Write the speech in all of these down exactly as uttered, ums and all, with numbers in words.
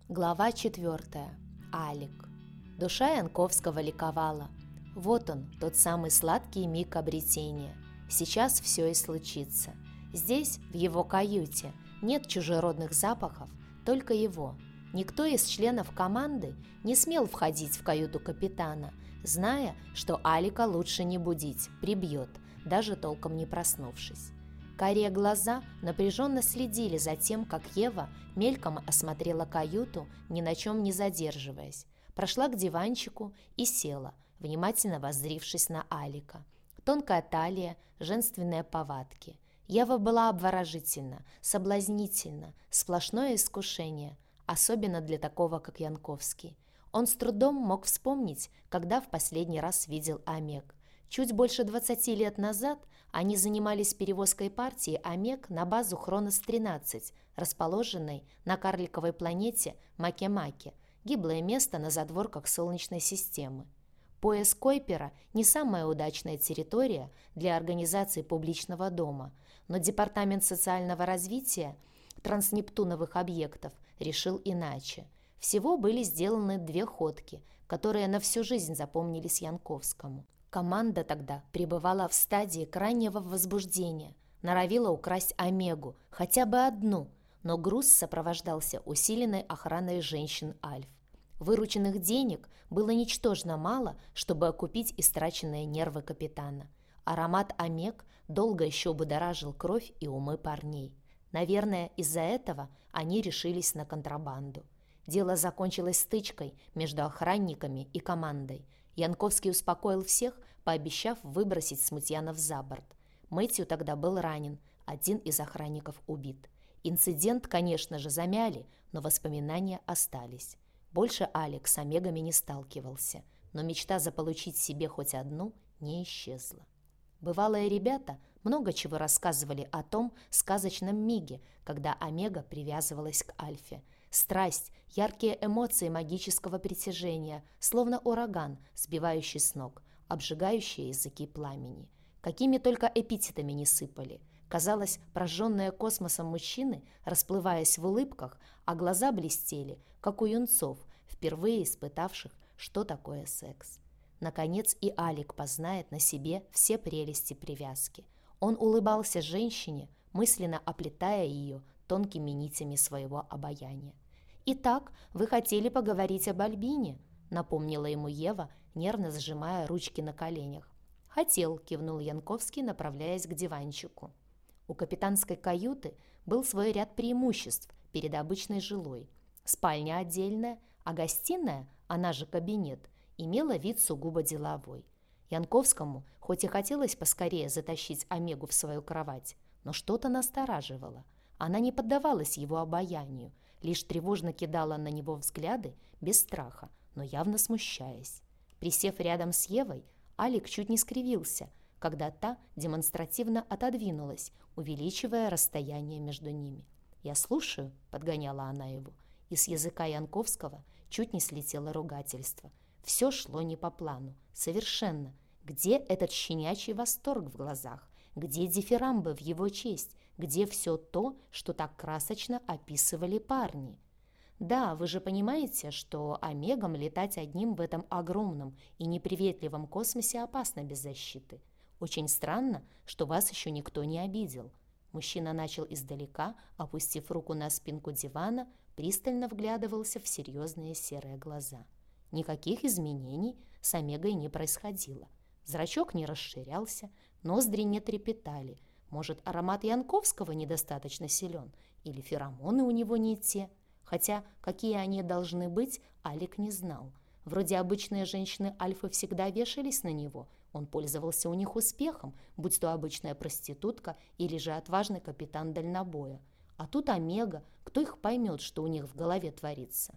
Глава четвертая. Алик. Душа Янковского ликовала. Вот он, тот самый сладкий миг обретения. Сейчас все и случится. Здесь, в его каюте, нет чужеродных запахов, только его. Никто из членов команды не смел входить в каюту капитана, зная, что Алика лучше не будить, прибьет, даже толком не проснувшись. Карие глаза напряженно следили за тем, как Ева мельком осмотрела каюту, ни на чем не задерживаясь. Прошла к диванчику и села, внимательно воззрившись на Алика. Тонкая талия, женственные повадки. Ева была обворожительна, соблазнительна, сплошное искушение, особенно для такого, как Янковский. Он с трудом мог вспомнить, когда в последний раз видел Омег. Чуть больше двадцати лет назад они занимались перевозкой партии Омег на базу Хронос тринадцать, расположенной на карликовой планете Маке-Маке, гиблое место на задворках Солнечной системы. Пояс Койпера не самая удачная территория для организации публичного дома, но Департамент социального развития транснептуновых объектов решил иначе. Всего были сделаны две ходки, которые на всю жизнь запомнились Янковскому. Команда тогда пребывала в стадии крайнего возбуждения, норовила украсть Омегу, хотя бы одну, но груз сопровождался усиленной охраной женщин Альф. Вырученных денег было ничтожно мало, чтобы окупить истраченные нервы капитана. Аромат Омег долго еще будоражил кровь и умы парней. Наверное, из-за этого они решились на контрабанду. Дело закончилось стычкой между охранниками и командой. Янковский успокоил всех, пообещав выбросить смутьянов за борт. Мэтью тогда был ранен, один из охранников убит. Инцидент, конечно же, замяли, но воспоминания остались. Больше Алик с Омегами не сталкивался, но мечта заполучить себе хоть одну не исчезла. Бывалые ребята много чего рассказывали о том сказочном миге, когда Омега привязывалась к Альфе. Страсть, яркие эмоции магического притяжения, словно ураган, сбивающий с ног, обжигающие языки пламени. Какими только эпитетами не сыпали. Казалось, прожженные космосом мужчины, расплываясь в улыбках, а глаза блестели, как у юнцов, впервые испытавших, что такое секс. Наконец и Алик познает на себе все прелести привязки. Он улыбался женщине, мысленно оплетая ее тонкими нитями своего обаяния. «Итак, вы хотели поговорить об Альбине?» — напомнила ему Ева, нервно сжимая ручки на коленях. «Хотел», — кивнул Янковский, направляясь к диванчику. У капитанской каюты был свой ряд преимуществ перед обычной жилой. Спальня отдельная, а гостиная, она же кабинет, имела вид сугубо деловой. Янковскому хоть и хотелось поскорее затащить Омегу в свою кровать, но что-то настораживало. Она не поддавалась его обаянию, лишь тревожно кидала на него взгляды без страха, но явно смущаясь. Присев рядом с Евой, Алик чуть не скривился, когда та демонстративно отодвинулась, увеличивая расстояние между ними. «Я слушаю», — подгоняла она его, и с языка Янковского чуть не слетело ругательство. Все шло не по плану, совершенно. Где этот щенячий восторг в глазах? Где дифирамбы в его честь? Где все то, что так красочно описывали парни? Да, вы же понимаете, что Омегам летать одним в этом огромном и неприветливом космосе опасно без защиты. Очень странно, что вас еще никто не обидел. Мужчина начал издалека, опустив руку на спинку дивана, пристально вглядывался в серьезные серые глаза. Никаких изменений с Омегой не происходило. Зрачок не расширялся, ноздри не трепетали. Может, аромат Янковского недостаточно силен, или феромоны у него не те. Хотя какие они должны быть, Алик не знал. Вроде обычные женщины Альфы всегда вешались на него, он пользовался у них успехом, будь то обычная проститутка или же отважный капитан дальнобоя. А тут Омега, кто их поймет, что у них в голове творится?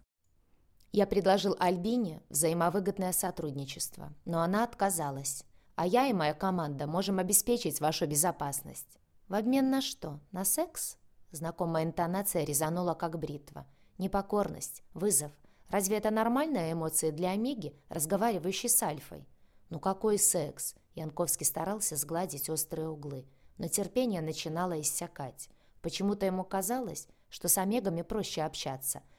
Я предложил Альбине взаимовыгодное сотрудничество, но она отказалась. А я и моя команда можем обеспечить вашу безопасность. В обмен на что? На секс? Знакомая интонация резанула как бритва. Непокорность, вызов. Разве это нормальные эмоции для Омеги, разговаривающей с Альфой? Ну какой секс? Янковский старался сгладить острые углы, но терпение начинало иссякать. Почему-то ему казалось, что с Омегами проще общаться,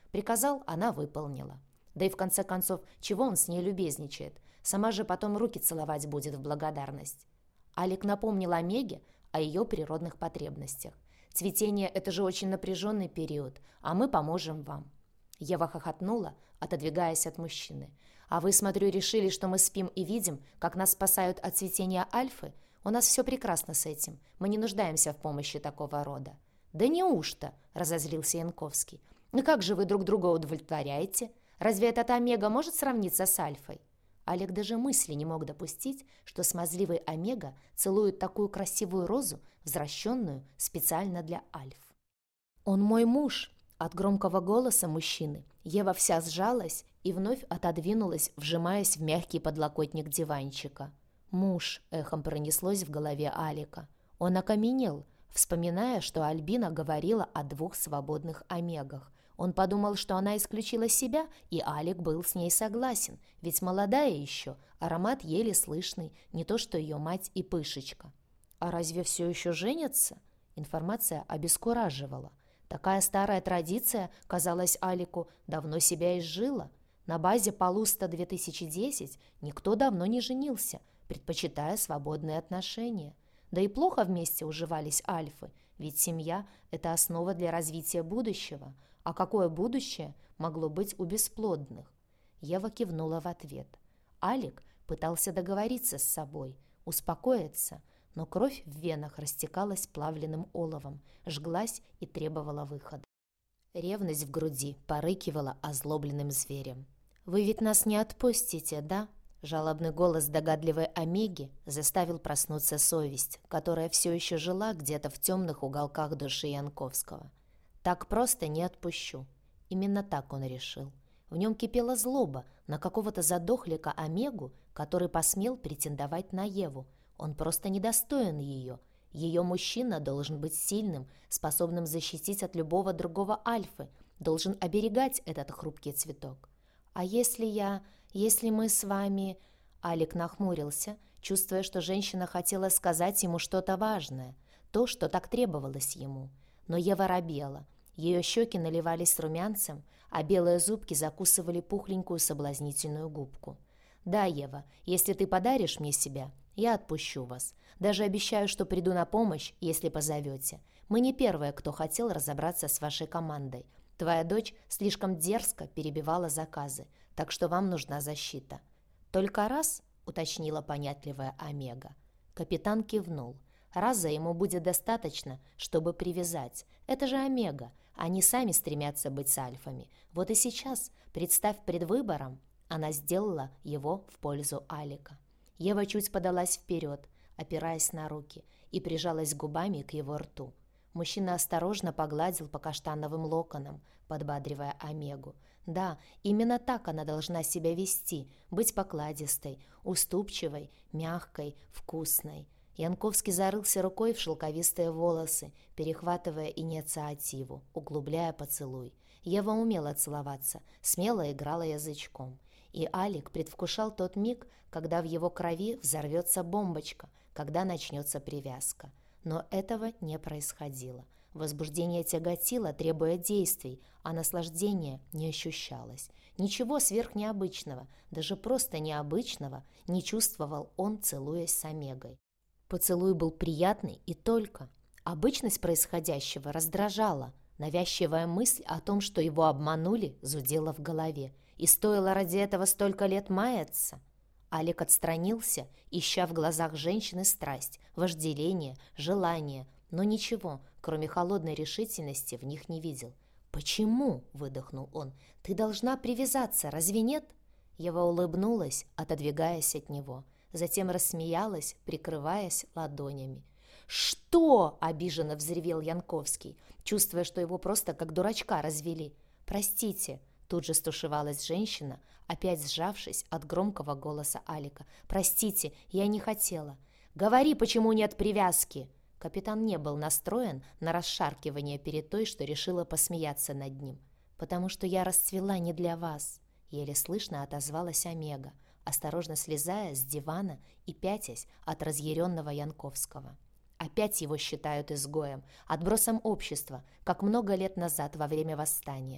Приказал, она выполнила. Да и в конце концов, чего он с ней любезничает? Сама же потом руки целовать будет в благодарность. Алик напомнил Омеге о ее природных потребностях. Цветение – это же очень напряженный период, а мы поможем вам. Ева хохотнула, отодвигаясь от мужчины. «А вы, смотрю, решили, что мы спим и видим, как нас спасают от цветения альфы? У нас все прекрасно с этим. Мы не нуждаемся в помощи такого рода». «Да неужто?» – разозлился Янковский. «И как же вы друг друга удовлетворяете? Разве этот Омега может сравниться с альфой?» Алик даже мысли не мог допустить, что смазливый Омега целует такую красивую розу, взращенную специально для альф. «Он мой муж!» От громкого голоса мужчины Ева вся сжалась и вновь отодвинулась, вжимаясь в мягкий подлокотник диванчика. «Муж!» — эхом пронеслось в голове Алика. Он окаменел, вспоминая, что Альбина говорила о двух свободных Омегах. Он подумал, что она исключила себя, и Алик был с ней согласен, ведь молодая еще, аромат еле слышный, не то что ее мать и Пышечка. А разве все еще женятся? Информация обескураживала. Такая старая традиция, казалось Алику, давно себя изжила. На базе Полуста две тысячи десять никто давно не женился, предпочитая свободные отношения. Да и плохо вместе уживались альфы, ведь семья – это основа для развития будущего. А какое будущее могло быть у бесплодных? Ева кивнула в ответ. Алик пытался договориться с собой, успокоиться, но кровь в венах растекалась плавленным оловом, жглась и требовала выхода. Ревность в груди порыкивала озлобленным зверем. «Вы ведь нас не отпустите, да?» Жалобный голос догадливой Омеги заставил проснуться совесть, которая все еще жила где-то в темных уголках души Янковского. «Так просто не отпущу». Именно так он решил. В нем кипела злоба на какого-то задохлика Омегу, который посмел претендовать на Еву. Он просто недостоин ее. Ее мужчина должен быть сильным, способным защитить от любого другого альфы, должен оберегать этот хрупкий цветок. «А если я... если мы с вами...» Алик нахмурился, чувствуя, что женщина хотела сказать ему что-то важное, то, что так требовалось ему. Но Ева робела. Ее щеки наливались румянцем, а белые зубки закусывали пухленькую соблазнительную губку. «Да, Ева, если ты подаришь мне себя, я отпущу вас. Даже обещаю, что приду на помощь, если позовете. Мы не первые, кто хотел разобраться с вашей командой. Твоя дочь слишком дерзко перебивала заказы, так что вам нужна защита». «Только раз?» — уточнила понятливая Омега. Капитан кивнул. «Раза ему будет достаточно, чтобы привязать. Это же Омега. Они сами стремятся быть с альфами. Вот и сейчас, представь пред выбором». Она сделала его в пользу Алика. Ева чуть подалась вперед, опираясь на руки, и прижалась губами к его рту. Мужчина осторожно погладил по каштановым локонам, подбадривая Омегу. Да, именно так она должна себя вести, быть покладистой, уступчивой, мягкой, вкусной. Янковский зарылся рукой в шелковистые волосы, перехватывая инициативу, углубляя поцелуй. Ева умела целоваться, смело играла язычком. И Алик предвкушал тот миг, когда в его крови взорвется бомбочка, когда начнется привязка. Но этого не происходило. Возбуждение тяготило, требуя действий, а наслаждение не ощущалось. Ничего сверхнеобычного, даже просто необычного, не чувствовал он, целуясь с Омегой. Поцелуй был приятный и только. Обычность происходящего раздражала. Навязчивая мысль о том, что его обманули, зудела в голове. И стоило ради этого столько лет маяться. Алик отстранился, ища в глазах женщины страсть, вожделение, желание, но ничего, кроме холодной решительности, в них не видел. «Почему?» — выдохнул он. «Ты должна привязаться, разве нет?» Ева улыбнулась, отодвигаясь от него. Затем рассмеялась, прикрываясь ладонями. «Что?» — обиженно взревел Янковский, чувствуя, что его просто как дурачка развели. «Простите», — тут же стушевалась женщина, опять сжавшись от громкого голоса Алика. «Простите, я не хотела». «Говори, почему нет привязки!» Капитан не был настроен на расшаркивание перед той, что решила посмеяться над ним. «Потому что я расцвела не для вас», — еле слышно отозвалась Омега, осторожно слезая с дивана и пятясь от разъяренного Янковского. Опять его считают изгоем, отбросом общества, как много лет назад во время восстания.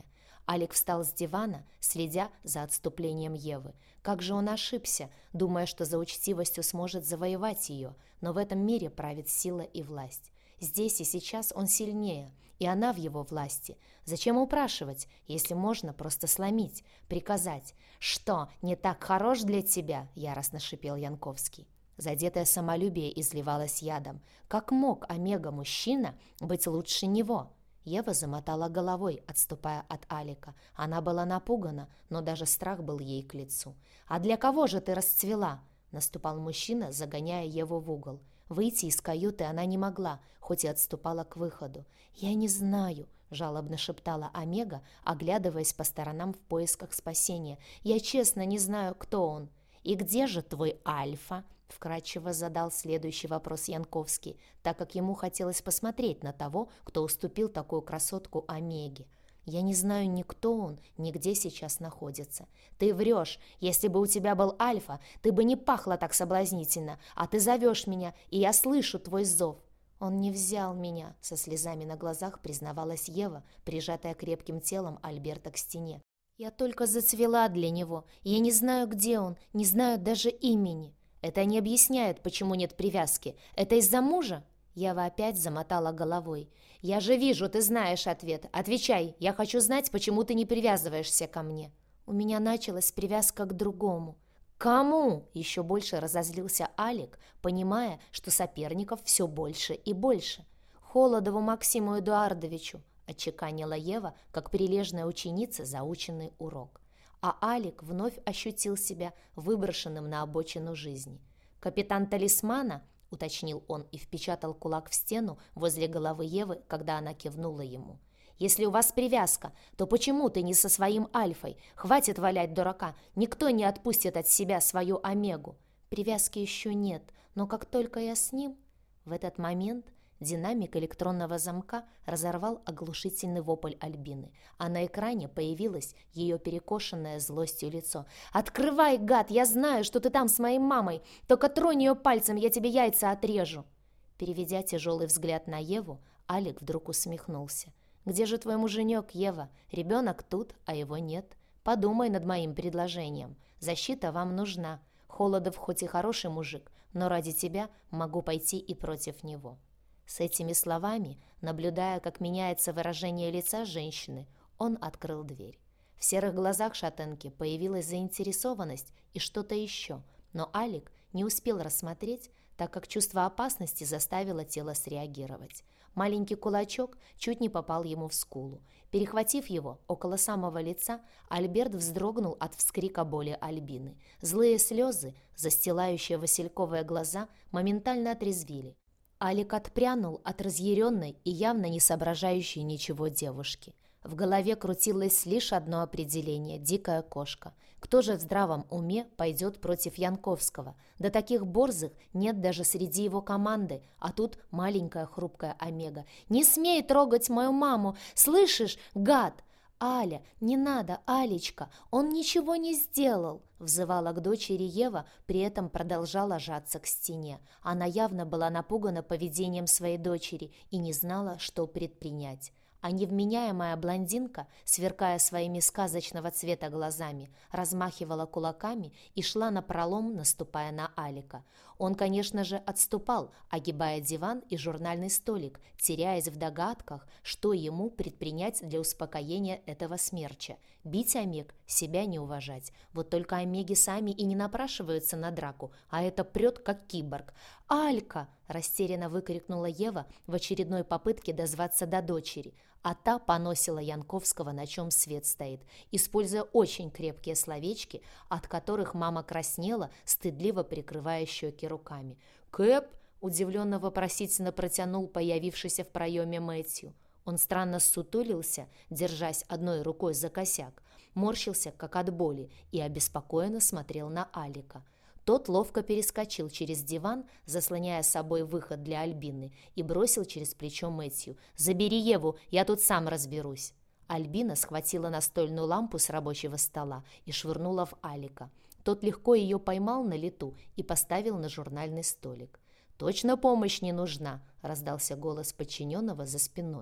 Алик встал с дивана, следя за отступлением Евы. Как же он ошибся, думая, что за учтивостью сможет завоевать ее, но в этом мире правит сила и власть. Здесь и сейчас он сильнее, и она в его власти. Зачем упрашивать, если можно просто сломить, приказать? «Что, не так хорош для тебя?» – яростно шипел Янковский. Задетое самолюбие изливалось ядом. Как мог Омега-мужчина быть лучше него? Ева замотала головой, отступая от Алика. Она была напугана, но даже страх был ей к лицу. «А для кого же ты расцвела?» – наступал мужчина, загоняя Еву в угол. Выйти из каюты она не могла, хоть и отступала к выходу. «Я не знаю», – жалобно шептала Омега, оглядываясь по сторонам в поисках спасения. «Я честно не знаю, кто он». «И где же твой Альфа?» – вкратчиво задал следующий вопрос Янковский, так как ему хотелось посмотреть на того, кто уступил такую красотку Омеге. «Я не знаю ни кто он, ни где сейчас находится». «Ты врешь. Если бы у тебя был Альфа, ты бы не пахла так соблазнительно, а ты зовешь меня, и я слышу твой зов». «Он не взял меня», — со слезами на глазах признавалась Ева, прижатая крепким телом Альберта к стене. «Я только зацвела для него, и я не знаю, где он, не знаю даже имени». «Это не объясняет, почему нет привязки. Это из-за мужа?» Ева опять замотала головой. «Я же вижу, ты знаешь ответ. Отвечай, я хочу знать, почему ты не привязываешься ко мне». «У меня началась привязка к другому». «Кому?» – еще больше разозлился Алик, понимая, что соперников все больше и больше. «Холодову Максиму Эдуардовичу», – отчеканила Ева, как прилежная ученица заученный урок. А Алик вновь ощутил себя выброшенным на обочину жизни. «Капитан Талисмана», — уточнил он и впечатал кулак в стену возле головы Евы, когда она кивнула ему. «Если у вас привязка, то почему ты не со своим Альфой? Хватит валять дурака, никто не отпустит от себя свою Омегу». «Привязки еще нет, но как только я с ним...» В этот момент динамик электронного замка разорвал оглушительный вопль Альбины, а на экране появилось ее перекошенное злостью лицо. «Открывай, гад! Я знаю, что ты там с моей мамой! Только тронь ее пальцем, я тебе яйца отрежу!» Переведя тяжелый взгляд на Еву, Алик вдруг усмехнулся. «Где же твой муженек, Ева? Ребенок тут, а его нет. Подумай над моим предложением. Защита вам нужна. Холодов хоть и хороший мужик, но ради тебя могу пойти и против него». С этими словами, наблюдая, как меняется выражение лица женщины, он открыл дверь. В серых глазах шатенки появилась заинтересованность и что-то еще, но Алик не успел рассмотреть, так как чувство опасности заставило тело среагировать. Маленький кулачок чуть не попал ему в скулу. Перехватив его около самого лица, Альберт вздрогнул от вскрика боли Альбины. Злые слезы, застилающие васильковые глаза, моментально отрезвили. Алик отпрянул от разъяренной и явно не соображающей ничего девушки. В голове крутилось лишь одно определение – дикая кошка. Кто же в здравом уме пойдет против Янковского? Да таких борзых нет даже среди его команды, а тут маленькая хрупкая Омега. «Не смей трогать мою маму! Слышишь, гад!» «Аля, не надо, Алечка, он ничего не сделал!» взывала к дочери Ева, при этом продолжала жаться к стене. Она явно была напугана поведением своей дочери и не знала, что предпринять. А невменяемая блондинка, сверкая своими сказочного цвета глазами, размахивала кулаками и шла напролом, наступая на Алика. Он, конечно же, отступал, огибая диван и журнальный столик, теряясь в догадках, что ему предпринять для успокоения этого смерча. Бить Омег, себя не уважать. Вот только Омеги сами и не напрашиваются на драку, а это прет, как киборг. «Алька!» – растерянно выкрикнула Ева в очередной попытке дозваться до дочери, а та поносила Янковского, на чем свет стоит, используя очень крепкие словечки, от которых мама краснела, стыдливо прикрывая щеки руками. «Кэп!» – удивленно-вопросительно протянул появившийся в проеме Мэтью. Он странно ссутулился, держась одной рукой за косяк, морщился, как от боли, и обеспокоенно смотрел на Алика. Тот ловко перескочил через диван, заслоняя собой выход для Альбины, и бросил через плечо Мэтью. «Забери Еву, я тут сам разберусь». Альбина схватила настольную лампу с рабочего стола и швырнула в Алика. Тот легко ее поймал на лету и поставил на журнальный столик. «Точно помощь не нужна», — раздался голос подчиненного за спиной.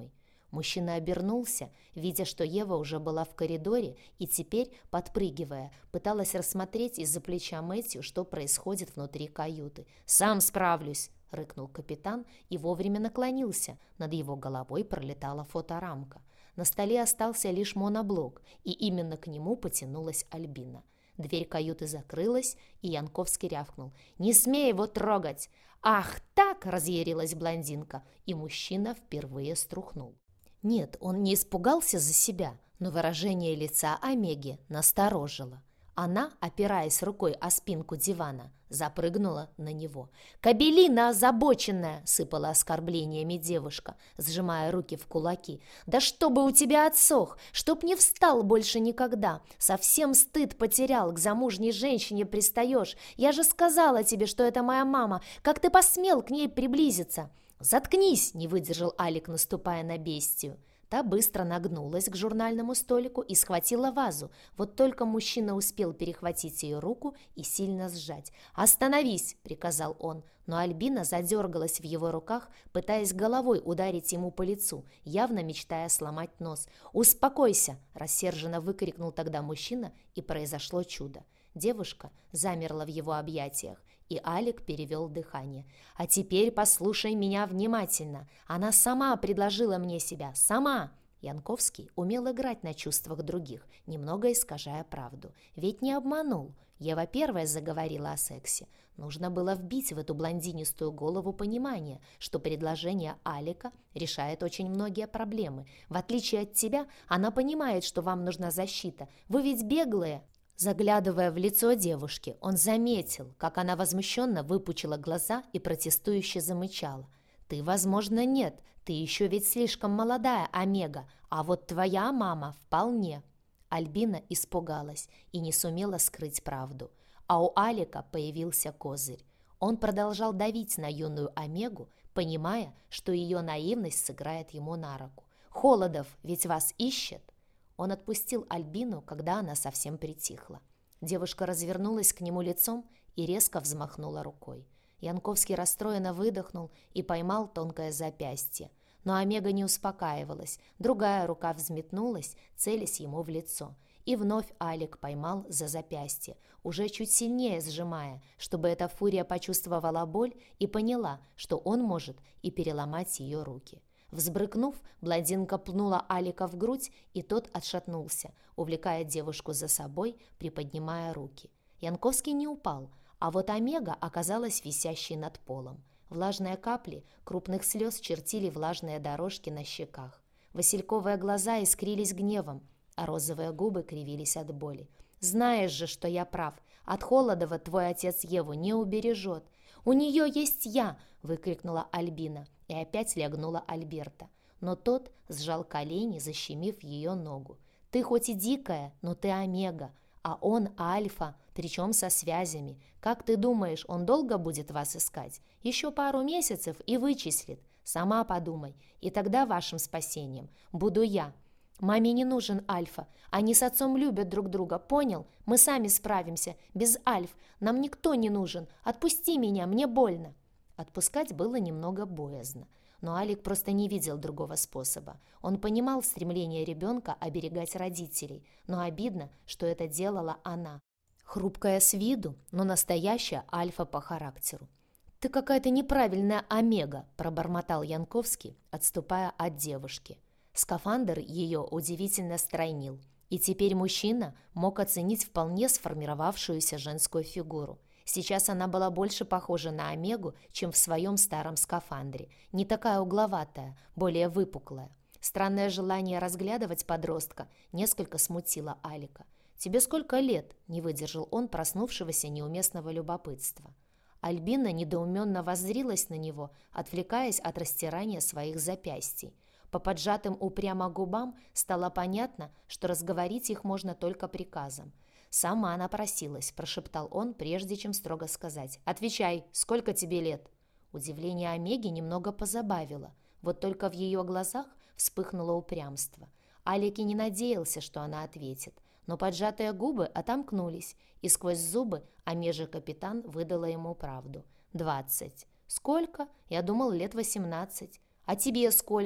Мужчина обернулся, видя, что Ева уже была в коридоре и теперь, подпрыгивая, пыталась рассмотреть из-за плеча Мэтью, что происходит внутри каюты. «Сам справлюсь!» — рыкнул капитан и вовремя наклонился. Над его головой пролетала фоторамка. На столе остался лишь моноблок, и именно к нему потянулась Альбина. Дверь каюты закрылась, и Янковский рявкнул: «Не смей его трогать!» «Ах так!» — разъярилась блондинка, и мужчина впервые струхнул. Нет, он не испугался за себя, но выражение лица Омеги насторожило. Она, опираясь рукой о спинку дивана, запрыгнула на него. «Кобелина озабоченная!» — сыпала оскорблениями девушка, сжимая руки в кулаки. «Да чтобы у тебя отсох! Чтоб не встал больше никогда! Совсем стыд потерял, к замужней женщине пристаешь! Я же сказала тебе, что это моя мама! Как ты посмел к ней приблизиться?» «Заткнись!» — не выдержал Алик, наступая на бестию. Та быстро нагнулась к журнальному столику и схватила вазу. Вот только мужчина успел перехватить ее руку и сильно сжать. «Остановись!» — приказал он. Но Альбина задергалась в его руках, пытаясь головой ударить ему по лицу, явно мечтая сломать нос. «Успокойся!» — рассерженно выкрикнул тогда мужчина, и произошло чудо. Девушка замерла в его объятиях, и Алик перевел дыхание. «А теперь послушай меня внимательно. Она сама предложила мне себя, сама!» Янковский умел играть на чувствах других, немного искажая правду. Ведь не обманул. Ева первая заговорила о сексе. Нужно было вбить в эту блондинистую голову понимание, что предложение Алика решает очень многие проблемы. В отличие от тебя, она понимает, что вам нужна защита. Вы ведь беглые. Заглядывая в лицо девушки, он заметил, как она возмущенно выпучила глаза и протестующе замычала. «Ты, возможно, нет. Ты еще ведь слишком молодая, Омега, а вот твоя мама вполне». Альбина испугалась и не сумела скрыть правду. А у Алика появился козырь. Он продолжал давить на юную Омегу, понимая, что ее наивность сыграет ему на руку. «Холодов ведь вас ищет?» Он отпустил Альбину, когда она совсем притихла. Девушка развернулась к нему лицом и резко взмахнула рукой. Янковский расстроенно выдохнул и поймал тонкое запястье. Но Омега не успокаивалась. Другая рука взметнулась, целясь ему в лицо. И вновь Алик поймал за запястье, уже чуть сильнее сжимая, чтобы эта фурия почувствовала боль и поняла, что он может и переломать ее руки. Взбрыкнув, блондинка пнула Алика в грудь, и тот отшатнулся, увлекая девушку за собой, приподнимая руки. Янковский не упал, а вот Омега оказалась висящей над полом. Влажные капли крупных слез чертили влажные дорожки на щеках. Васильковые глаза искрились гневом, а розовые губы кривились от боли. «Знаешь же, что я прав. От Холодова твой отец Еву не убережет. У нее есть я!» — выкрикнула Альбина. И опять лягнула Альберта. Но тот сжал колени, защемив ее ногу. «Ты хоть и дикая, но ты Омега, а он Альфа, причем со связями. Как ты думаешь, он долго будет вас искать? Еще пару месяцев и вычислит. Сама подумай, и тогда вашим спасением буду я. Маме не нужен Альфа, они с отцом любят друг друга, понял? Мы сами справимся, без Альф, нам никто не нужен. Отпусти меня, мне больно». Отпускать было немного боязно, но Алик просто не видел другого способа. Он понимал стремление ребенка оберегать родителей, но обидно, что это делала она. Хрупкая с виду, но настоящая Альфа по характеру. «Ты какая-то неправильная Омега», – пробормотал Янковский, отступая от девушки. Скафандр ее удивительно стройнил, и теперь мужчина мог оценить вполне сформировавшуюся женскую фигуру. Сейчас она была больше похожа на Омегу, чем в своем старом скафандре. Не такая угловатая, более выпуклая. Странное желание разглядывать подростка несколько смутило Алика. «Тебе сколько лет?» – не выдержал он проснувшегося неуместного любопытства. Альбина недоуменно воззрилась на него, отвлекаясь от растирания своих запястий. По поджатым упрямо губам стало понятно, что разговорить их можно только приказом. «Сама она просилась», – прошептал он, прежде чем строго сказать. «Отвечай, сколько тебе лет?» Удивление Омеги немного позабавило. Вот только в ее глазах вспыхнуло упрямство. Алик и не надеялся, что она ответит. Но поджатые губы отомкнулись, и сквозь зубы Омежа-капитан выдала ему правду. «Двадцать». «Сколько? Я думал, лет восемнадцать». «А тебе сколько?»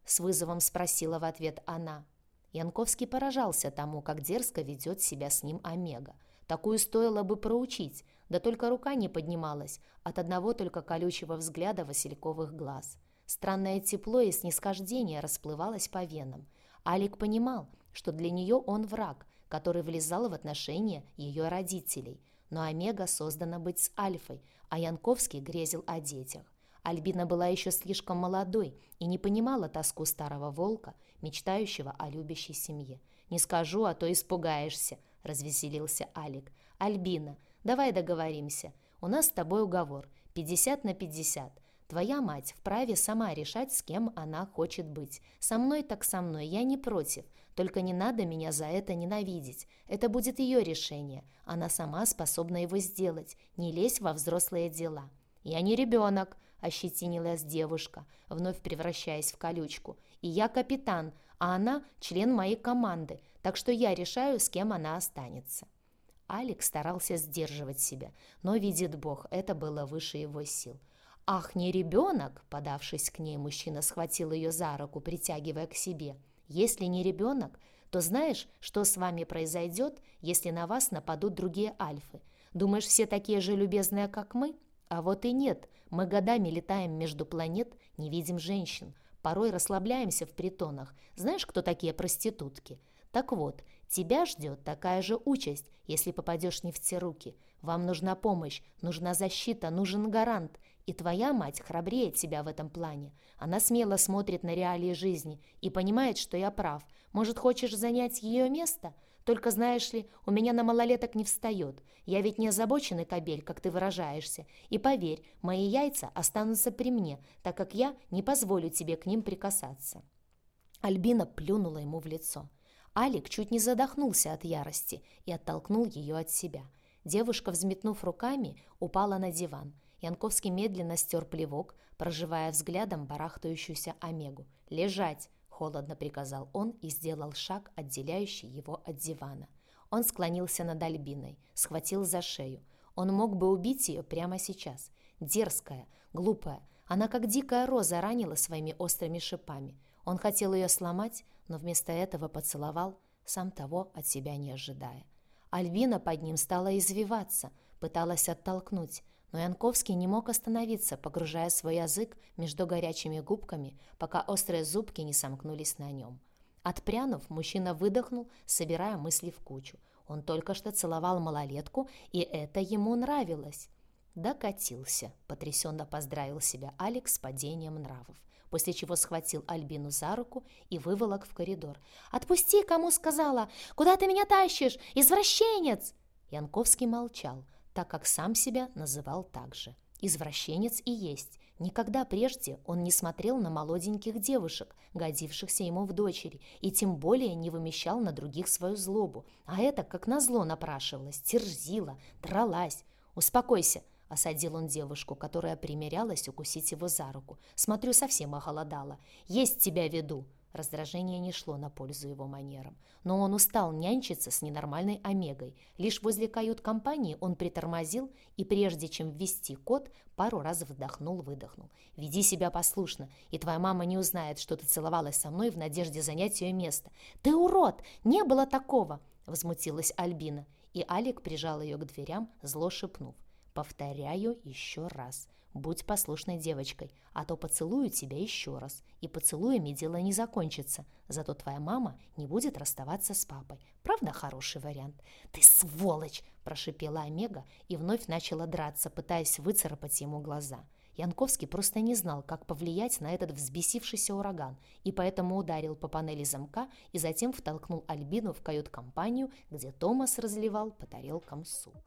с вызовом спросила в ответ она. Янковский поражался тому, как дерзко ведет себя с ним Омега. Такую стоило бы проучить, да только рука не поднималась от одного только колючего взгляда васильковых глаз. Странное тепло и снисхождение расплывалось по венам. Алик понимал, что для нее он враг, который влезал в отношения ее родителей. Но Омега создана быть с Альфой, а Янковский грезил о детях. Альбина была еще слишком молодой и не понимала тоску старого волка, мечтающего о любящей семье. «Не скажу, а то испугаешься», — развеселился Алик. «Альбина, давай договоримся. У нас с тобой уговор. пятьдесят на пятьдесят. Твоя мать вправе сама решать, с кем она хочет быть. Со мной так со мной, я не против. Только не надо меня за это ненавидеть. Это будет ее решение. Она сама способна его сделать. Не лезь во взрослые дела». «Я не ребенок», — ощетинилась девушка, вновь превращаясь в колючку. «И я капитан, а она член моей команды, так что я решаю, с кем она останется». Алик старался сдерживать себя, но, видит Бог, это было выше его сил. «Ах, не ребенок!» — подавшись к ней, мужчина схватил ее за руку, притягивая к себе. «Если не ребенок, то знаешь, что с вами произойдет, если на вас нападут другие альфы? Думаешь, все такие же любезные, как мы? А вот и нет. Мы годами летаем между планет, не видим женщин. Порой расслабляемся в притонах. Знаешь, кто такие проститутки? Так вот, тебя ждет такая же участь, если попадешь не в те руки. Вам нужна помощь, нужна защита, нужен гарант. И твоя мать храбрее тебя в этом плане. Она смело смотрит на реалии жизни и понимает, что я прав. Может, хочешь занять ее место? Только, знаешь ли, у меня на малолеток не встает. Я ведь не озабоченный кобель, как ты выражаешься. И поверь, мои яйца останутся при мне, так как я не позволю тебе к ним прикасаться». Альбина плюнула ему в лицо. Алик чуть не задохнулся от ярости и оттолкнул ее от себя. Девушка, взметнув руками, упала на диван. Янковский медленно стер плевок, проживая взглядом барахтающуюся Омегу. «Лежать!» — холодно приказал он и сделал шаг, отделяющий его от дивана. Он склонился над Альбиной, схватил за шею. Он мог бы убить ее прямо сейчас. Дерзкая, глупая, она как дикая роза ранила своими острыми шипами. Он хотел ее сломать, но вместо этого поцеловал, сам того от себя не ожидая. Альбина под ним стала извиваться, пыталась оттолкнуть, но Янковский не мог остановиться, погружая свой язык между горячими губками, пока острые зубки не сомкнулись на нем. Отпрянув, мужчина выдохнул, собирая мысли в кучу. Он только что целовал малолетку, и это ему нравилось. «Докатился», — потрясенно поздравил себя Алекс с падением нравов, после чего схватил Альбину за руку и выволок в коридор. «Отпусти, кому сказала! Куда ты меня тащишь? Извращенец!» Янковский молчал, так как сам себя называл так же. Извращенец и есть. Никогда прежде он не смотрел на молоденьких девушек, годившихся ему в дочери, и тем более не вымещал на других свою злобу. А это, как назло, напрашивалось, терзило, дралась. «Успокойся», — осадил он девушку, которая примерялась укусить его за руку. «Смотрю, совсем охолодала. Есть тебя веду». Раздражение не шло на пользу его манерам. Но он устал нянчиться с ненормальной Омегой. Лишь возле кают-компании он притормозил и, прежде чем ввести код, пару раз вдохнул-выдохнул. «Веди себя послушно, и твоя мама не узнает, что ты целовалась со мной в надежде занять ее место». «Ты урод! Не было такого!» — возмутилась Альбина. И Алик прижал ее к дверям, зло шепнув. «Повторяю еще раз. Будь послушной девочкой, а то поцелую тебя еще раз. И поцелуями дело не закончится. Зато твоя мама не будет расставаться с папой. Правда, хороший вариант?» «Ты сволочь!» – прошипела Омега и вновь начала драться, пытаясь выцарапать ему глаза. Янковский просто не знал, как повлиять на этот взбесившийся ураган, и поэтому ударил по панели замка и затем втолкнул Альбину в кают-компанию, где Томас разливал по тарелкам суп.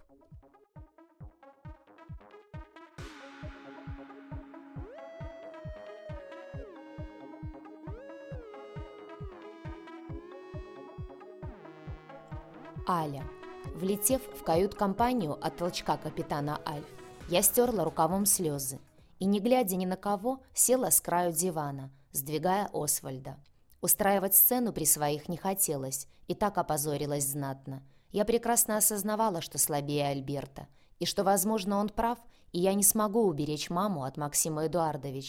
Аля. Влетев в кают-компанию от толчка капитана Альф, я стерла рукавом слезы и, не глядя ни на кого, села с краю дивана, сдвигая Освальда. Устраивать сцену при своих не хотелось, и так опозорилась знатно. Я прекрасно осознавала, что слабее Альберта, и что, возможно, он прав, и я не смогу уберечь маму от Максима Эдуардовича.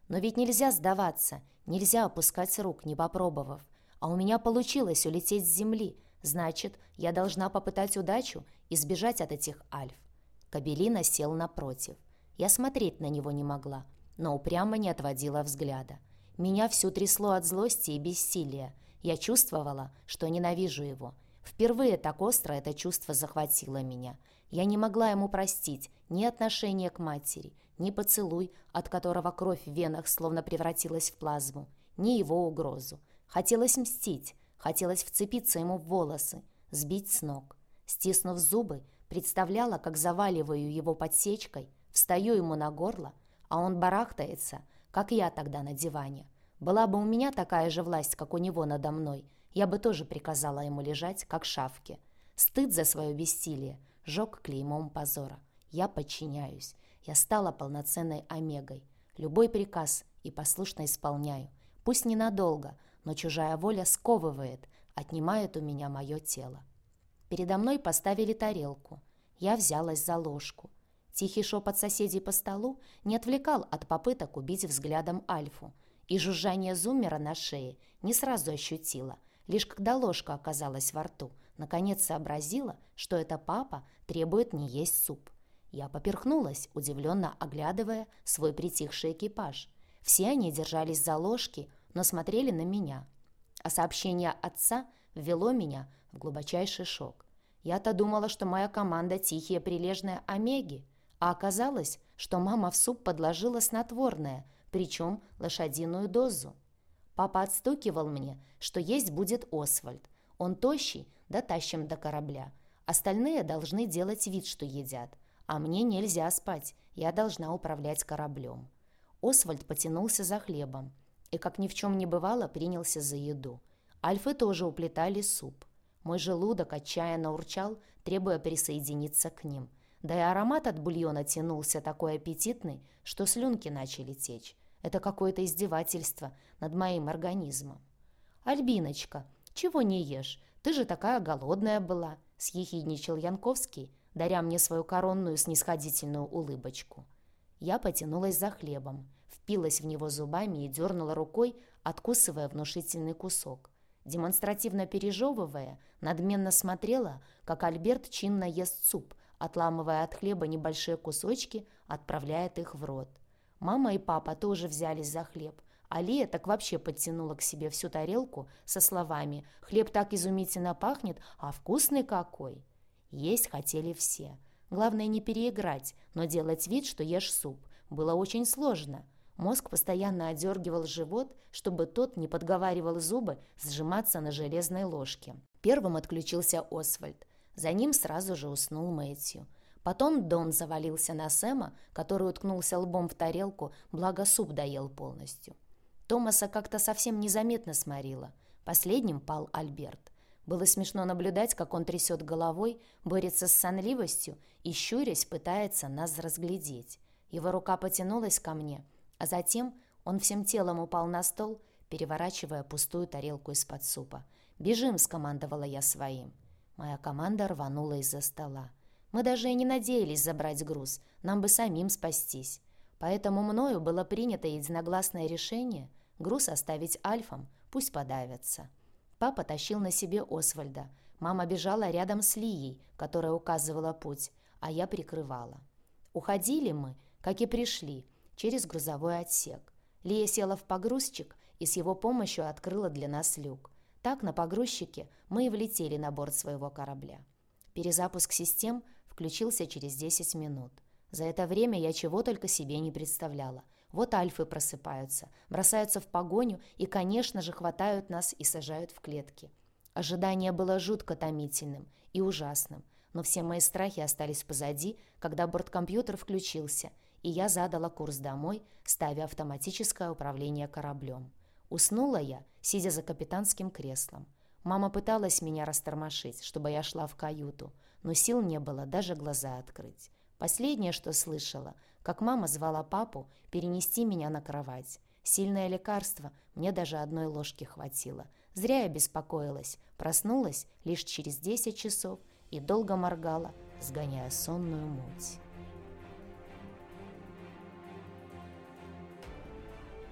Но ведь нельзя сдаваться, нельзя опускать рук, не попробовав. А у меня получилось улететь с земли, значит, я должна попытать удачу и сбежать от этих альф. Кабелина сел напротив. Я смотреть на него не могла, но упрямо не отводила взгляда. Меня всю трясло от злости и бессилия. Я чувствовала, что ненавижу его. Впервые так остро это чувство захватило меня. Я не могла ему простить ни отношение к матери, ни поцелуй, от которого кровь в венах словно превратилась в плазму, ни его угрозу. Хотелось мстить, хотелось вцепиться ему в волосы, сбить с ног. Стиснув зубы, представляла, как заваливаю его подсечкой, встаю ему на горло, а он барахтается, как я тогда на диване. Была бы у меня такая же власть, как у него надо мной, я бы тоже приказала ему лежать, как шавке. Стыд за свое бессилие жег клеймом позора. Я подчиняюсь. Я стала полноценной омегой. Любой приказ и послушно исполняю. Пусть ненадолго, но чужая воля сковывает, отнимает у меня мое тело. Передо мной поставили тарелку. Я взялась за ложку. Тихий шепот соседей по столу не отвлекал от попыток убить взглядом Альфу. И жужжание зуммера на шее не сразу ощутила. Лишь когда ложка оказалась во рту, наконец сообразила, что это папа требует не есть суп. Я поперхнулась, удивленно оглядывая свой притихший экипаж. Все они держались за ложки, но смотрели на меня. А сообщение отца ввело меня в глубочайший шок. Я-то думала, что моя команда тихие прилежные омеги, а оказалось, что мама в суп подложила снотворное, причем лошадиную дозу. Папа отстукивал мне, что есть будет Освальд. Он тощий, дотащим до корабля. Остальные должны делать вид, что едят. А мне нельзя спать, я должна управлять кораблем. Освальд потянулся за хлебом и, как ни в чем не бывало, принялся за еду. Альфы тоже уплетали суп. Мой желудок отчаянно урчал, требуя присоединиться к ним. Да и аромат от бульона тянулся такой аппетитный, что слюнки начали течь. Это какое-то издевательство над моим организмом. «Альбиночка, чего не ешь? Ты же такая голодная была», — съехидничал Янковский, даря мне свою коронную снисходительную улыбочку. Я потянулась за хлебом, впилась в него зубами и дернула рукой, откусывая внушительный кусок. Демонстративно пережевывая, надменно смотрела, как Альберт чинно ест суп, отламывая от хлеба небольшие кусочки, отправляет их в рот. Мама и папа тоже взялись за хлеб, а Лия так вообще подтянула к себе всю тарелку со словами «Хлеб так изумительно пахнет, а вкусный какой!». Есть хотели все. Главное не переиграть, но делать вид, что ешь суп, было очень сложно. Мозг постоянно одергивал живот, чтобы тот не подговаривал зубы сжиматься на железной ложке. Первым отключился Освальд. За ним сразу же уснул Мэтью. Потом Дон завалился на Сэма, который уткнулся лбом в тарелку, благо суп доел полностью. Томаса как-то совсем незаметно сморило. Последним пал Альберт. Было смешно наблюдать, как он трясет головой, борется с сонливостью и, щурясь, пытается нас разглядеть. Его рука потянулась ко мне, а затем он всем телом упал на стол, переворачивая пустую тарелку из-под супа. «Бежим!» — скомандовала я своим. Моя команда рванула из-за стола. Мы даже и не надеялись забрать груз, нам бы самим спастись. Поэтому мною было принято единогласное решение груз оставить альфам, пусть подавятся. Папа тащил на себе Освальда. Мама бежала рядом с Лией, которая указывала путь, а я прикрывала. Уходили мы, как и пришли, через грузовой отсек. Лия села в погрузчик и с его помощью открыла для нас люк. Так на погрузчике мы и влетели на борт своего корабля. Перезапуск систем включился через десять минут. За это время я чего только себе не представляла. Вот альфы просыпаются, бросаются в погоню и, конечно же, хватают нас и сажают в клетки. Ожидание было жутко томительным и ужасным, но все мои страхи остались позади, когда борткомпьютер включился, и я задала курс домой, ставя автоматическое управление кораблем. Уснула я, сидя за капитанским креслом. Мама пыталась меня растормошить, чтобы я шла в каюту, но сил не было даже глаза открыть. Последнее, что слышала, как мама звала папу перенести меня на кровать. Сильное лекарство, мне даже одной ложки хватило. Зря я беспокоилась, проснулась лишь через десять часов и долго моргала, сгоняя сонную муть.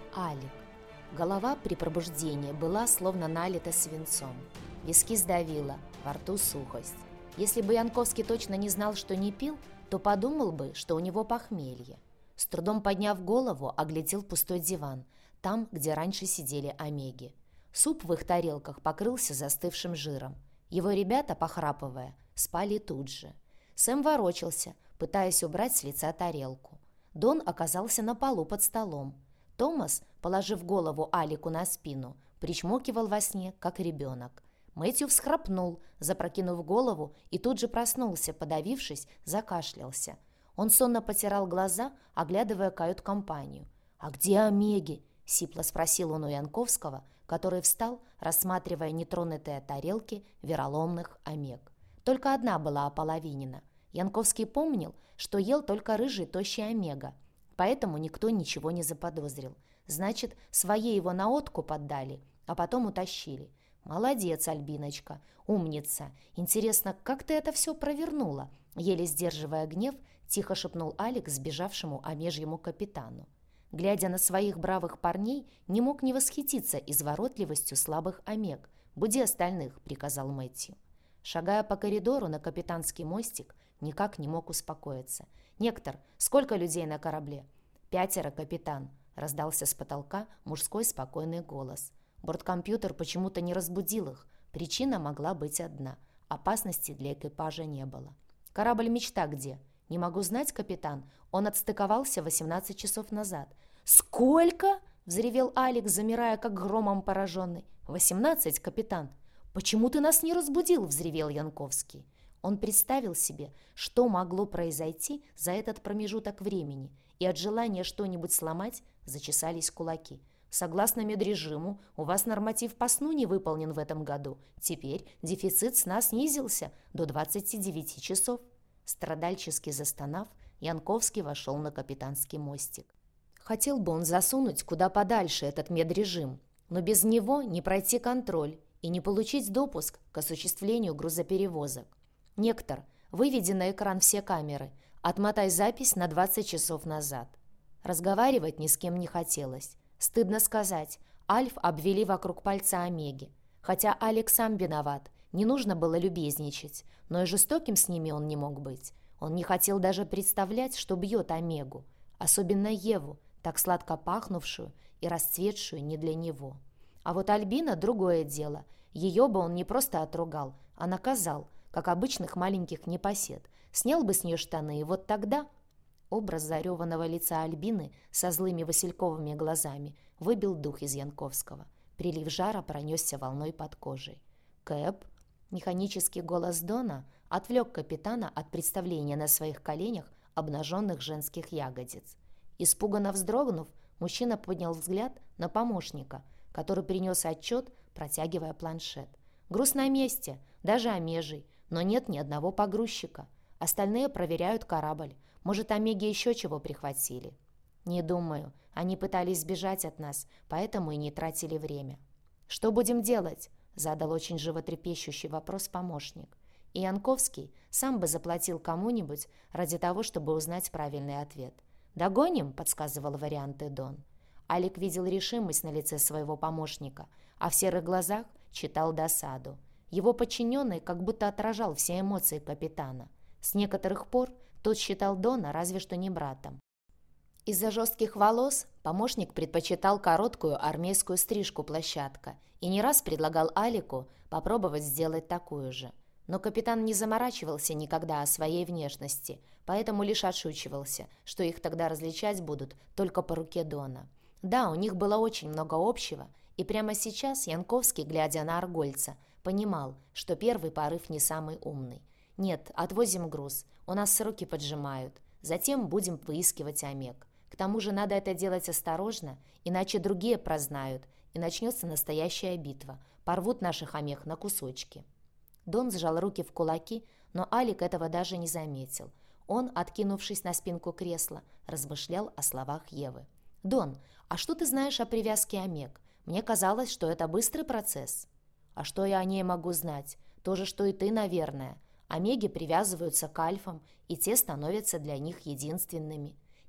Алик. Голова при пробуждении была словно налита свинцом. Виски сдавило, во рту сухость. Если бы Янковский точно не знал, что не пил, то подумал бы, что у него похмелье. С трудом подняв голову, оглядел пустой диван, там, где раньше сидели омеги. Суп в их тарелках покрылся застывшим жиром. Его ребята, похрапывая, спали тут же. Сэм ворочался, пытаясь убрать с лица тарелку. Дон оказался на полу под столом. Томас, положив голову Алику на спину, причмокивал во сне, как ребенок. Мэтью всхрапнул, запрокинув голову, и тут же проснулся, подавившись, закашлялся. Он сонно потирал глаза, оглядывая кают-компанию. «А где омеги?» — сипло спросил он у Янковского, который встал, рассматривая нетронутые тарелки вероломных омег. Только одна была ополовинена. Янковский помнил, что ел только рыжий тощий омега, поэтому никто ничего не заподозрил. Значит, свои его на откуп отдали, а потом утащили. «Молодец, Альбиночка, умница. Интересно, как ты это все провернула?» Еле сдерживая гнев, тихо шепнул Алик сбежавшему омежьему капитану. Глядя на своих бравых парней, не мог не восхититься изворотливостью слабых омег. «Буди остальных», — приказал Мэтью. Шагая по коридору на капитанский мостик, никак не мог успокоиться. «Нектор, сколько людей на корабле?» «Пятеро, капитан», — раздался с потолка мужской спокойный голос. Борткомпьютер почему-то не разбудил их. Причина могла быть одна. Опасности для экипажа не было. «Корабль «Мечта» где?» «Не могу знать, капитан. Он отстыковался восемнадцать часов назад». «Сколько?» — взревел Алик, замирая, как громом пораженный. «Восемнадцать, капитан». «Почему ты нас не разбудил?» — взревел Янковский. Он представил себе, что могло произойти за этот промежуток времени, и от желания что-нибудь сломать зачесались кулаки. «Согласно медрежиму, у вас норматив по сну не выполнен в этом году. Теперь дефицит сна снизился до двадцати девяти часов». Страдальчески застонав, Янковский вошел на капитанский мостик. Хотел бы он засунуть куда подальше этот медрежим, но без него не пройти контроль и не получить допуск к осуществлению грузоперевозок. «Нектор, выведи на экран все камеры, отмотай запись на двадцать часов назад». Разговаривать ни с кем не хотелось. Стыдно сказать, Альф обвели вокруг пальца омеги. Хотя Алик сам виноват, не нужно было любезничать, но и жестоким с ними он не мог быть. Он не хотел даже представлять, что бьет омегу, особенно Еву, так сладко пахнувшую и расцветшую не для него. А вот Альбина — другое дело. Ее бы он не просто отругал, а наказал, как обычных маленьких непосед. Снял бы с нее штаны, и вот тогда... Образ зареванного лица Альбины со злыми васильковыми глазами выбил дух из Янковского. Прилив жара пронесся волной под кожей. «Кэп!» Механический голос Дона отвлек капитана от представления на своих коленях обнаженных женских ягодиц. Испуганно вздрогнув, мужчина поднял взгляд на помощника, который принес отчет, протягивая планшет. «Груз на месте, даже омежий, но нет ни одного погрузчика. Остальные проверяют корабль. Может, омеги еще чего прихватили?» «Не думаю. Они пытались сбежать от нас, поэтому и не тратили время». «Что будем делать?» — задал очень животрепещущий вопрос помощник. И Янковский сам бы заплатил кому-нибудь ради того, чтобы узнать правильный ответ. «Догоним?» — подсказывал варианты Дон. Алик видел решимость на лице своего помощника, а в серых глазах читал досаду. Его подчиненный как будто отражал все эмоции капитана. С некоторых пор тот считал Дона разве что не братом. Из-за жестких волос помощник предпочитал короткую армейскую стрижку-площадка и не раз предлагал Алику попробовать сделать такую же. Но капитан не заморачивался никогда о своей внешности, поэтому лишь отшучивался, что их тогда различать будут только по руке Дона. Да, у них было очень много общего, и прямо сейчас Янковский, глядя на Аргольца, понимал, что первый порыв не самый умный. «Нет, отвозим груз, у нас руки поджимают, затем будем выискивать омег. К тому же надо это делать осторожно, иначе другие прознают, и начнется настоящая битва, порвут наших омег на кусочки». Дон сжал руки в кулаки, но Алик этого даже не заметил. Он, откинувшись на спинку кресла, размышлял о словах Евы. «Дон, а что ты знаешь о привязке омег? Мне казалось, что это быстрый процесс». «А что я о ней могу знать? То же, что и ты, наверное. Омеги привязываются к альфам, и те становятся для них единственными.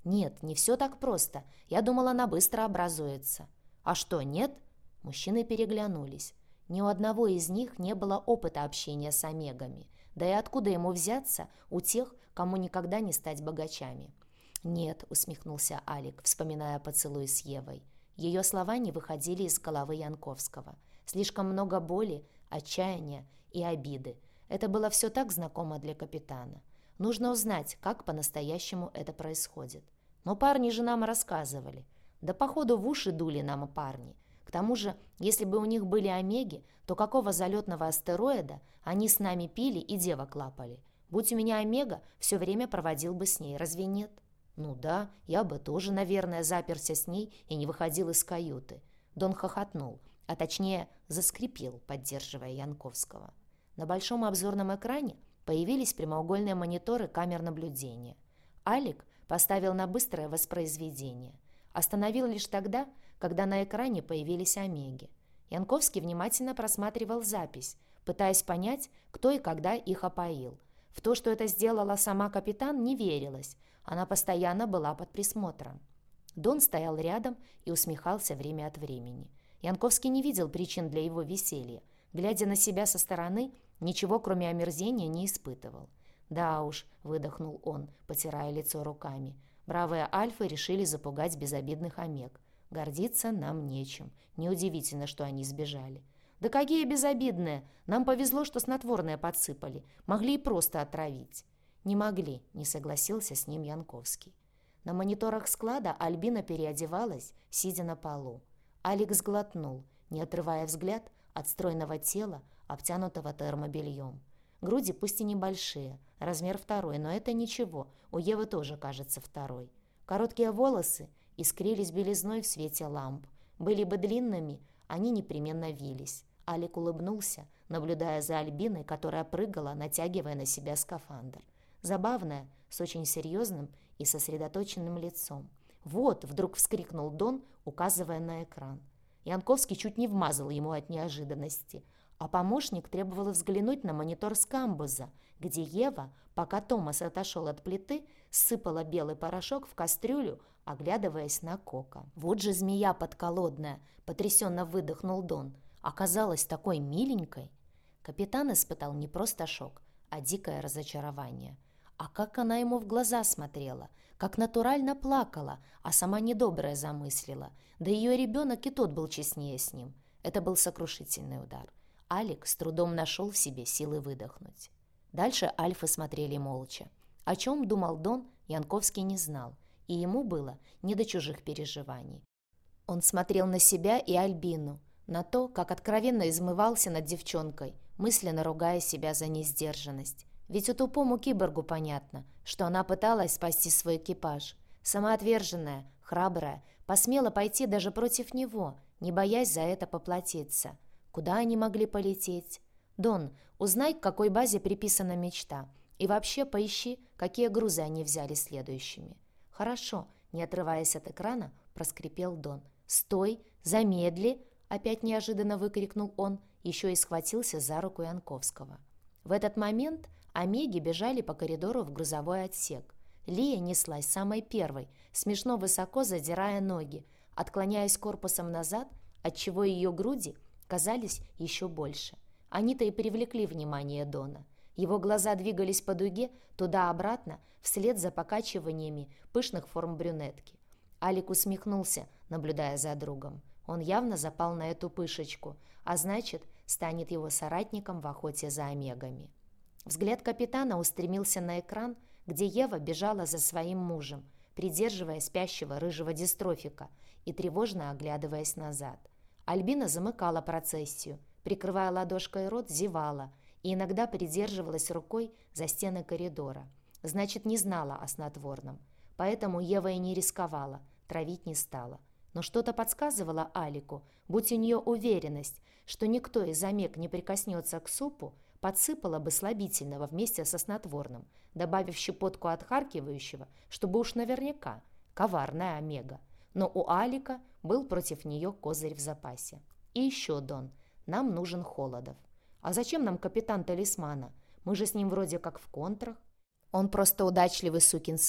«Нет, не все так просто. Я думала, она быстро образуется». «А что, нет?» Мужчины переглянулись. Ни у одного из них не было опыта общения с омегами. Да и откуда ему взяться у тех, кому никогда не стать богачами? «Нет», — усмехнулся Алик, вспоминая поцелуй с Евой. Ее слова не выходили из головы Янковского. Слишком много боли, отчаяния и обиды. Это было все так знакомо для капитана. Нужно узнать, как по-настоящему это происходит. Но парни же нам рассказывали. Да походу в уши дули нам парни. К тому же, если бы у них были омеги, то какого залетного астероида они с нами пили и девок лапали? Будь у меня омега, все время проводил бы с ней, разве нет? Ну да, я бы тоже, наверное, заперся с ней и не выходил из каюты. Дон хохотнул, а точнее заскрипел, поддерживая Янковского. На большом обзорном экране появились прямоугольные мониторы камер наблюдения. Алик поставил на быстрое воспроизведение. Остановил лишь тогда, когда на экране появились омеги. Янковский внимательно просматривал запись, пытаясь понять, кто и когда их опоил. В то, что это сделала сама капитан, не верилось. Она постоянно была под присмотром. Дон стоял рядом и усмехался время от времени. Янковский не видел причин для его веселья. Глядя на себя со стороны, ничего кроме омерзения не испытывал. «Да уж», — выдохнул он, потирая лицо руками, «бравые альфы решили запугать безобидных омег. Гордиться нам нечем. Неудивительно, что они сбежали». «Да какие безобидные! Нам повезло, что снотворное подсыпали. Могли и просто отравить». «Не могли», — не согласился с ним Янковский. На мониторах склада Альбина переодевалась, сидя на полу. Алекс сглотнул, не отрывая взгляд от стройного тела, обтянутого термобельем. Груди пусть и небольшие, размер второй, но это ничего, у Евы тоже, кажется, второй. Короткие волосы искрились белизной в свете ламп. Были бы длинными, они непременно вились. Алик улыбнулся, наблюдая за Альбиной, которая прыгала, натягивая на себя скафандр. Забавная, с очень серьезным и сосредоточенным лицом. «Вот!» — вдруг вскрикнул Дон, указывая на экран. Янковский чуть не вмазал ему от неожиданности, а помощник требовал взглянуть на монитор с камбуза, где Ева, пока Томас отошел от плиты, сыпала белый порошок в кастрюлю, оглядываясь на Кока. «Вот же змея подколодная!» — потрясенно выдохнул Дон. «Оказалась такой миленькой!» Капитан испытал не просто шок, а дикое разочарование. А как она ему в глаза смотрела, как натурально плакала, а сама недоброе замыслила. Да ее ребенок и тот был честнее с ним. Это был сокрушительный удар. Алик с трудом нашел в себе силы выдохнуть. Дальше альфы смотрели молча. О чем думал Дон, Янковский не знал, и ему было не до чужих переживаний. Он смотрел на себя и Альбину, на то, как откровенно измывался над девчонкой, мысленно ругая себя за несдержанность. Ведь у тупому киборгу понятно, что она пыталась спасти свой экипаж. Самоотверженная, храбрая, посмела пойти даже против него, не боясь за это поплатиться. Куда они могли полететь? «Дон, узнай, к какой базе приписана мечта. И вообще поищи, какие грузы они взяли следующими». «Хорошо», — не отрываясь от экрана, проскрипел Дон. «Стой! Замедли!» — опять неожиданно выкрикнул он, еще и схватился за руку Янковского. В этот момент омеги бежали по коридору в грузовой отсек. Лия неслась самой первой, смешно высоко задирая ноги, отклоняясь корпусом назад, отчего ее груди казались еще больше. Они-то и привлекли внимание Дона. Его глаза двигались по дуге туда-обратно, вслед за покачиваниями пышных форм брюнетки. Алик усмехнулся, наблюдая за другом. Он явно запал на эту пышечку, а значит, станет его соратником в охоте за омегами. Взгляд капитана устремился на экран, где Ева бежала за своим мужем, придерживая спящего рыжего дистрофика и тревожно оглядываясь назад. Альбина замыкала процессию, прикрывая ладошкой рот, зевала и иногда придерживалась рукой за стены коридора. Значит, не знала о снотворном. Поэтому Ева и не рисковала, травить не стала. Но что-то подсказывало Алику, будь у нее уверенность, что никто из омег не прикоснется к супу, подсыпала бы слабительного вместе со снотворным, добавив щепотку отхаркивающего, чтобы уж наверняка, коварная омега. Но у Алика был против нее козырь в запасе. И еще, Дон, нам нужен Холодов. А зачем нам капитан талисмана? Мы же с ним вроде как в контрах. Он просто удачливый сукин сын,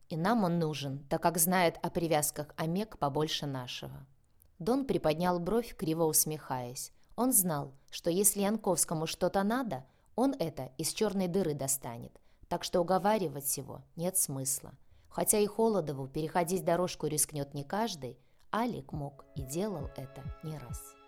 И нам он нужен, так как знает о привязках Омег побольше нашего». Дон приподнял бровь, криво усмехаясь. Он знал, что если Янковскому что-то надо, он это из черной дыры достанет, так что уговаривать его нет смысла. Хотя и Холодову переходить дорожку рискнет не каждый, Алик мог и делал это не раз.